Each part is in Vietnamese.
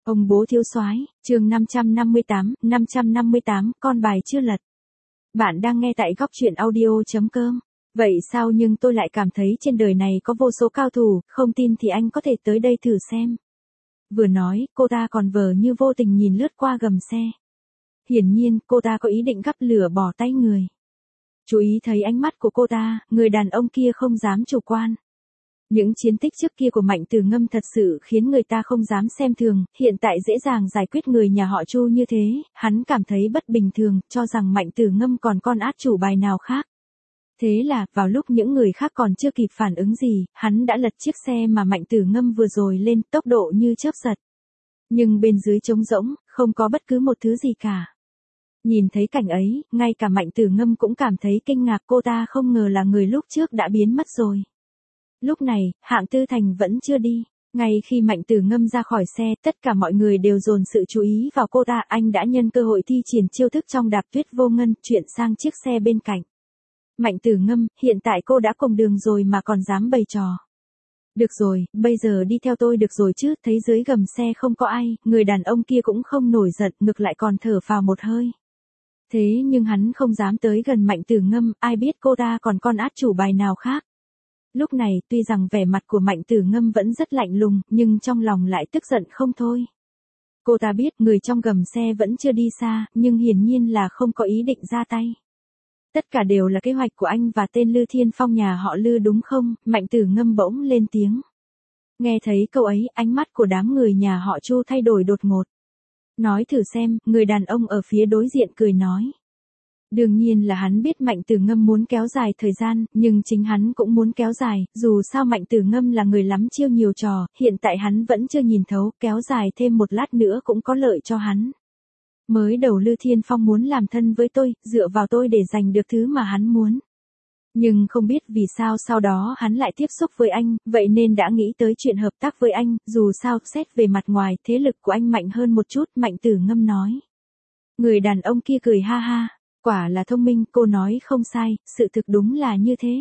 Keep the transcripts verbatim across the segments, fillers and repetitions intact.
Ông bố thiếu soái, chương năm trăm năm mươi tám, năm trăm năm mươi tám, con bài chưa lật. Bạn đang nghe tại góc truyện audio.com. Vậy sao nhưng tôi lại cảm thấy trên đời này có vô số cao thủ, không tin thì anh có thể tới đây thử xem. Vừa nói, cô ta còn vờ như vô tình nhìn lướt qua gầm xe. Hiển nhiên, cô ta có ý định gắp lửa bỏ tay người. Chú ý thấy ánh mắt của cô ta, người đàn ông kia không dám chủ quan. Những chiến tích trước kia của Mạnh Tử Ngâm thật sự khiến người ta không dám xem thường, hiện tại dễ dàng giải quyết người nhà họ Chu như thế, hắn cảm thấy bất bình thường, cho rằng Mạnh Tử Ngâm còn con át chủ bài nào khác. Thế là, vào lúc những người khác còn chưa kịp phản ứng gì, hắn đã lật chiếc xe mà Mạnh Tử Ngâm vừa rồi lên, tốc độ như chớp giật. Nhưng bên dưới trống rỗng, không có bất cứ một thứ gì cả. Nhìn thấy cảnh ấy, ngay cả Mạnh Tử Ngâm cũng cảm thấy kinh ngạc, cô ta không ngờ là người lúc trước đã biến mất rồi. Lúc này, Hạng Tư Thành vẫn chưa đi. Ngay khi Mạnh Tử Ngâm ra khỏi xe, tất cả mọi người đều dồn sự chú ý vào cô ta. Anh đã nhân cơ hội thi triển chiêu thức trong đạp tuyết vô ngân, chuyển sang chiếc xe bên cạnh. Mạnh Tử Ngâm, hiện tại cô đã cùng đường rồi mà còn dám bày trò. Được rồi, bây giờ đi theo tôi được rồi chứ. Thấy dưới gầm xe không có ai, người đàn ông kia cũng không nổi giận, ngược lại còn thở phào một hơi. Thế nhưng hắn không dám tới gần Mạnh Tử Ngâm, ai biết cô ta còn con át chủ bài nào khác. Lúc này, tuy rằng vẻ mặt của Mạnh Tử Ngâm vẫn rất lạnh lùng, nhưng trong lòng lại tức giận không thôi. Cô ta biết người trong gầm xe vẫn chưa đi xa, nhưng hiển nhiên là không có ý định ra tay. Tất cả đều là kế hoạch của anh và tên Lư Thiên Phong nhà họ Lư đúng không? Mạnh Tử Ngâm bỗng lên tiếng. Nghe thấy câu ấy, ánh mắt của đám người nhà họ Chu thay đổi đột ngột. Nói thử xem, người đàn ông ở phía đối diện cười nói. Đương nhiên là hắn biết Mạnh Tử Ngâm muốn kéo dài thời gian, nhưng chính hắn cũng muốn kéo dài, dù sao Mạnh Tử Ngâm là người lắm chiêu nhiều trò, hiện tại hắn vẫn chưa nhìn thấu, kéo dài thêm một lát nữa cũng có lợi cho hắn. Mới đầu Lư Thiên Phong muốn làm thân với tôi, dựa vào tôi để giành được thứ mà hắn muốn. Nhưng không biết vì sao sau đó hắn lại tiếp xúc với anh, vậy nên đã nghĩ tới chuyện hợp tác với anh, dù sao xét về mặt ngoài, thế lực của anh mạnh hơn một chút, Mạnh Tử Ngâm nói. Người đàn ông kia cười ha ha. Quả là thông minh, cô nói không sai, sự thực đúng là như thế.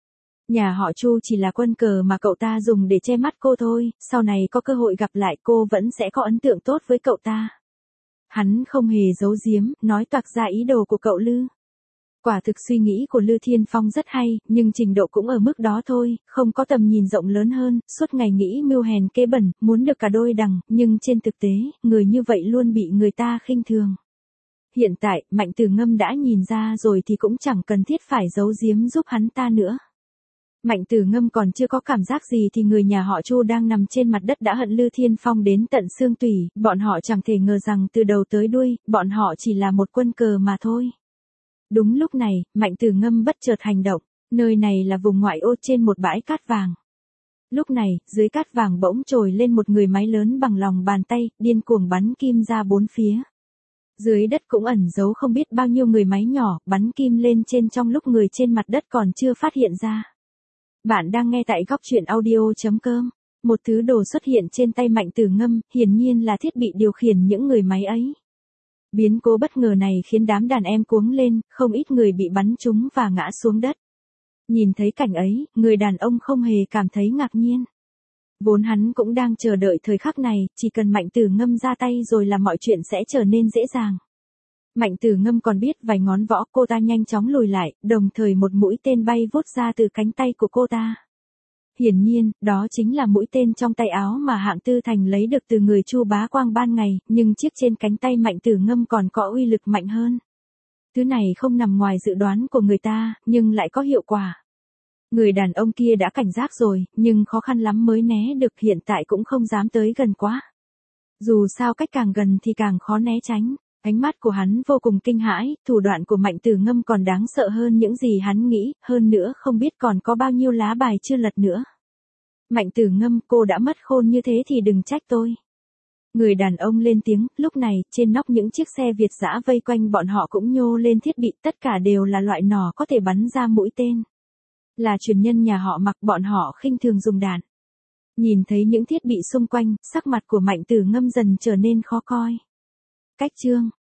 Nhà họ Chu chỉ là quân cờ mà cậu ta dùng để che mắt cô thôi, sau này có cơ hội gặp lại cô vẫn sẽ có ấn tượng tốt với cậu ta. Hắn không hề giấu giếm, nói toạc ra ý đồ của cậu Lư. Quả thực suy nghĩ của Lư Thiên Phong rất hay, nhưng trình độ cũng ở mức đó thôi, không có tầm nhìn rộng lớn hơn, suốt ngày nghĩ mưu hèn kế bẩn, muốn được cả đôi đằng, nhưng trên thực tế, người như vậy luôn bị người ta khinh thường. Hiện tại, Mạnh Tử Ngâm đã nhìn ra rồi thì cũng chẳng cần thiết phải giấu giếm giúp hắn ta nữa. Mạnh Tử Ngâm còn chưa có cảm giác gì thì người nhà họ Chu đang nằm trên mặt đất đã hận Lư Thiên Phong đến tận xương tủy, bọn họ chẳng thể ngờ rằng từ đầu tới đuôi, bọn họ chỉ là một quân cờ mà thôi. Đúng lúc này, Mạnh Tử Ngâm bất chợt hành động, nơi này là vùng ngoại ô trên một bãi cát vàng. Lúc này, dưới cát vàng bỗng trồi lên một người máy lớn bằng lòng bàn tay, điên cuồng bắn kim ra bốn phía. Dưới đất cũng ẩn giấu không biết bao nhiêu người máy nhỏ, bắn kim lên trên trong lúc người trên mặt đất còn chưa phát hiện ra. Bạn đang nghe tại góc truyện audio.com. Một thứ đồ xuất hiện trên tay Mạnh Tử Ngâm, hiển nhiên là thiết bị điều khiển những người máy ấy. Biến cố bất ngờ này khiến đám đàn em cuống lên, không ít người bị bắn trúng và ngã xuống đất. Nhìn thấy cảnh ấy, người đàn ông không hề cảm thấy ngạc nhiên. Vốn hắn cũng đang chờ đợi thời khắc này, chỉ cần Mạnh Tử Ngâm ra tay rồi là mọi chuyện sẽ trở nên dễ dàng. Mạnh Tử Ngâm còn biết vài ngón võ, cô ta nhanh chóng lùi lại, đồng thời một mũi tên bay vút ra từ cánh tay của cô ta. Hiển nhiên, đó chính là mũi tên trong tay áo mà Hạng Tư Thành lấy được từ người Chu Bá Quang ban ngày, nhưng chiếc trên cánh tay Mạnh Tử Ngâm còn có uy lực mạnh hơn. Thứ này không nằm ngoài dự đoán của người ta, nhưng lại có hiệu quả. Người đàn ông kia đã cảnh giác rồi, nhưng khó khăn lắm mới né được, hiện tại cũng không dám tới gần quá. Dù sao cách càng gần thì càng khó né tránh, ánh mắt của hắn vô cùng kinh hãi, thủ đoạn của Mạnh Tử Ngâm còn đáng sợ hơn những gì hắn nghĩ, hơn nữa không biết còn có bao nhiêu lá bài chưa lật nữa. Mạnh Tử Ngâm, cô đã mất khôn như thế thì đừng trách tôi. Người đàn ông lên tiếng, lúc này, trên nóc những chiếc xe Việt dã vây quanh bọn họ cũng nhô lên thiết bị, tất cả đều là loại nỏ có thể bắn ra mũi tên. Là truyền nhân nhà họ Mặc, bọn họ khinh thường dùng đạn. Nhìn thấy những thiết bị xung quanh, sắc mặt của Mạnh Tử Ngâm dần trở nên khó coi. Cách chương